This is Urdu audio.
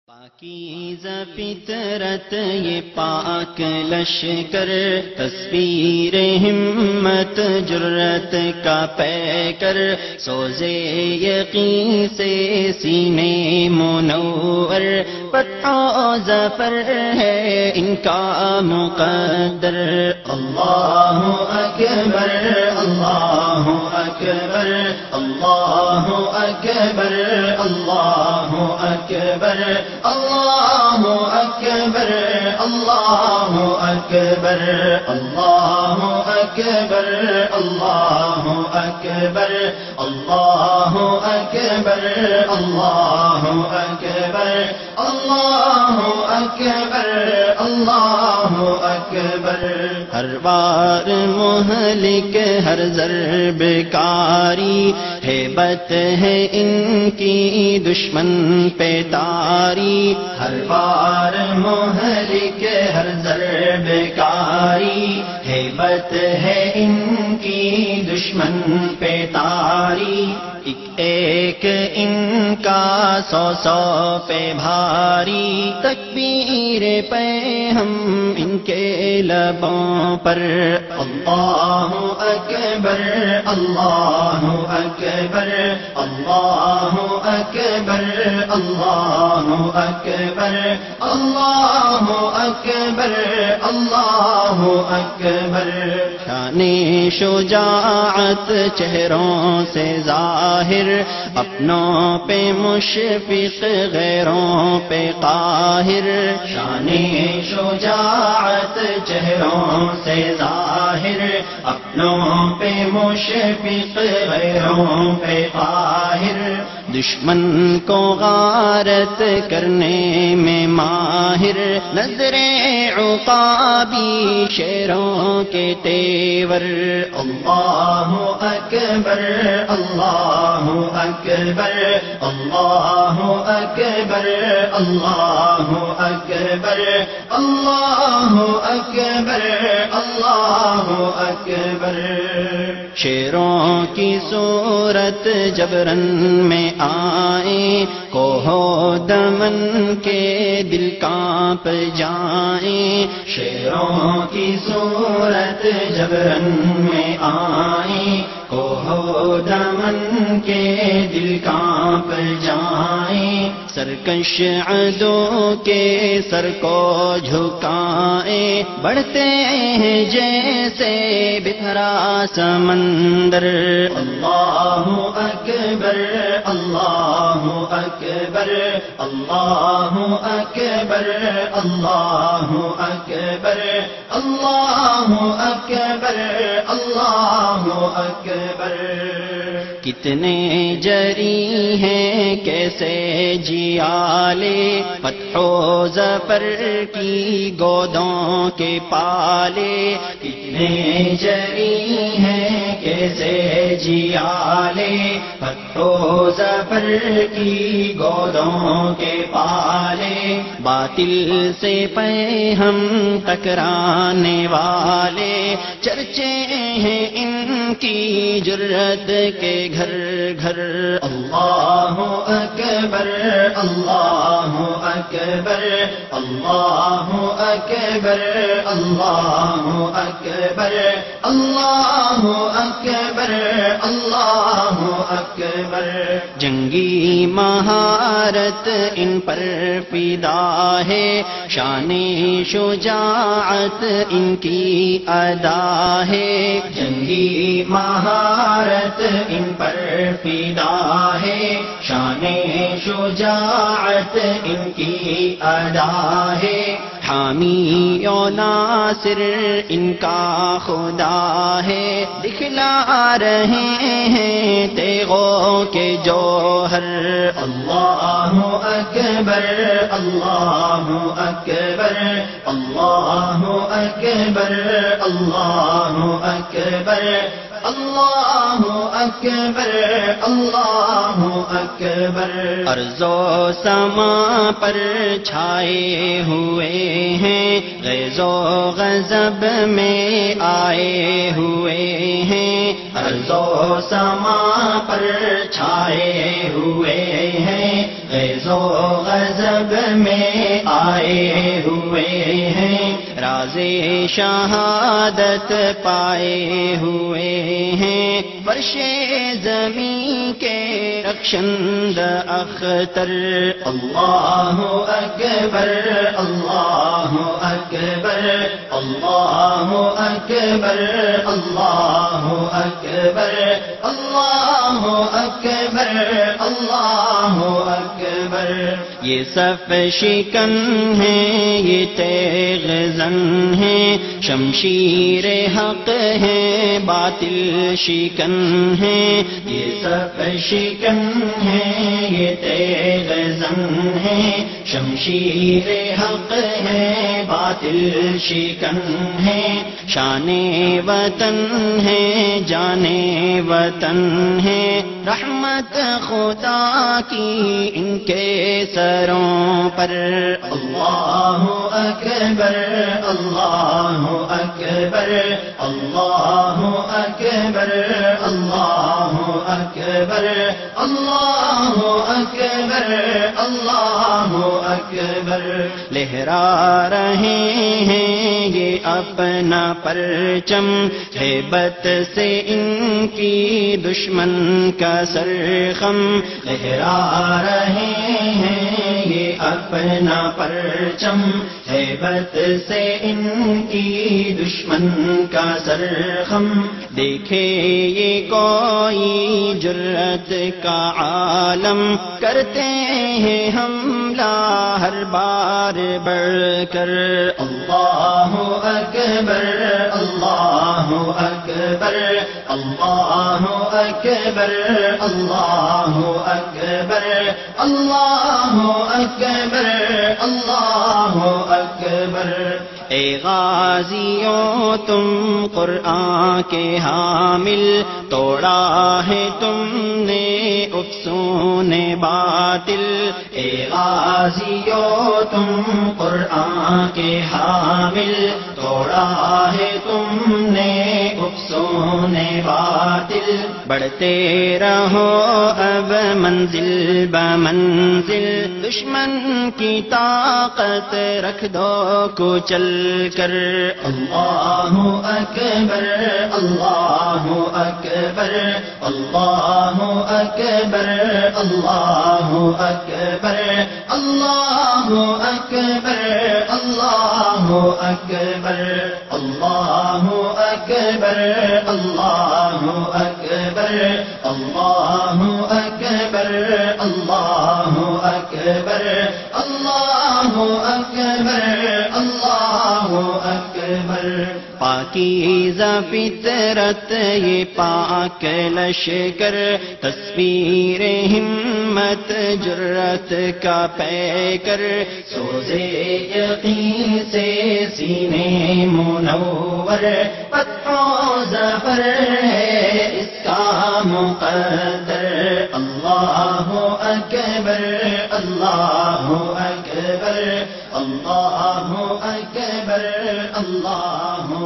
پاکیزہ فطرت یہ پاک لشکر، تصویر ہمت جرت کا پیکر، سوزے یقین سے سینے منور، فتح و ظفر ہے ان کا مقدر۔ اللہ اکبر اللہ اکبر اللہ اکبر اللہ اکبر اللہ اکبر اللہ اکبر اللہ اکبر اللہ اکبر اللہ اکبر اللہ اکبر اللہ اکبر اللہ اکبر۔ ہر بار مہلک ہر ضرب کاری، ہیبت ہے ان کی دشمن پہ تاری، ہر بار مہلک ہر ضرب کاری، ہیبت ہے ان کی دشمن پہ تاری، ایک ان کا سو سو پہ بھاری، تکبیر پہ ہم ان کے لبوں پر۔ اللہ اکبر اللہ اکبر اللہ اکبر اللہ اکبر اللہ اکبر اللہ اکبر۔ شان شجاعت چہروں سے ظاہر، اپنوں پہ مشفق غیروں پہ قاہر، شان شجاعت چہروں سے ظاہر، اپنوں پہ مشفق غیروں پہ قاہر، دشمن کو غارت کرنے میں ماہر، نظر عقابی شیروں کے تیور۔ اللہ اکبر اللہ اکبر اللہ اکبر اللہ اکبر اللہ اکبر اللہ اکبر۔ شیروں کی صورت جب رن میں آئیں، کوہ دمن کے دل کانپ جائیں، شیروں کی صورت جب رن میں آئیں، کوہ دمن کے دل کانپ جائیں، سرکش عدو کے سر کو جھکائیں، بڑھتے ہیں جیسے بکھرا سمندر۔ اللہ اکبر اللہ اکبر اللہ اکبر اللہ اکبر اللہ اکبر اللہ اکبر۔ کتنے جری ہیں کیسے جیالے، فتح و ظفر کی گودوں کے پالے، کتنے جری ہیں کیسے جیالے، فتح و ظفر کی گودوں کے پالے، باطل سے پہ ہم ٹکرانے والے، چرچے ہیں ان کی جرت کے گھر گھر۔ اللہ اکبر اللہ اکبر اللہ اکبر اللہ اکبر اللہ اکبر اللہ اکبر۔ جنگی مہارت ان پر فدا ہے، شان شجاعت ان کی ادا ہے، جنگی مہارت ان پر فدا ہے، شان شجاعت ان کی ادا ہے، حامی و ناصر ان کا خدا ہے، دکھلا رہے ہیں تیغوں کے جوہر۔ اللہ اکبر اللہ اکبر اللہ اکبر اللہ اکبر اللہ اکبر اللہ اکبر۔ ارض و سما پر چھائے ہوئے ہیں، غیظ و غضب میں آئے ہوئے ہیں، ارض و سما پر چھائے ہوئے ہیں، غیظ و غضب میں آئے ہوئے ہیں، راز شہادت پائے ہوئے ہیں، فرش زمین کے رخشند اختر۔ اللہ اکبر اللہ اکبر اللہ اکبر اللہ اکبر اللہ اکبر اللہ اکبر۔ یہ صف شکن ہیں، یہ تیغ زن ہیں، شمشیر حق ہیں، باطل شکن ہیں، یہ صف شکن ہیں، یہ تیغ زن ہیں، شمشیر حق ہے، باطل شکن ہے، شان وطن ہے، جان وطن ہے، رحمت خدا کی ان کے سروں پر۔ اللہ اکبر اللہ اکبر اللہ اکبر اللہ اکبر اللہ اکبر اللہ اکبر۔ لہرا رہے ہیں یہ اپنا پرچم، ہیبت سے ان کی دشمن کا سرخم، لہرا رہے ہیں یہ اپنا پرچم، ہیبت سے ان کی دشمن کا سرخم۔ دیکھے یہ کوئی جرأت کا عالم، کرتے ہیں حملہ ہر بار بڑھ کر۔ اللہ اکبر اللہ اکبر اللہ اکبر اللہ اکبر اللہ اکبر اللہ اکبر۔ اے غازیوں تم قرآن کے حامل، توڑا ہے تم نے افسون باطل۔ اے غازیوں تم قرآن کے حامل، توڑا ہے تم نے افسون باطل۔ بڑھتے رہو اب منزل بمنزل، دشمن کی طاقت رکھ دو کچل کر۔ اللہ اکبر اللہ اکبر اللہ اکبر اللہ اکبر اللہ اکبر اللہ اکبر اللہ اکبر اللہ اکبر اللہ اکبر اللہ اکبر اللہ اکبر اللہ اکبر۔ پاکیزہ فطرت یہ پاک لشکر، تصویر ہمت جرأت کا پیکر، سوزے یقین سے سینے منور، فتح و ظفر ہے اس کا مقدر۔ اللہ اکبر اللہ اکبر اللہ اکبر اللہ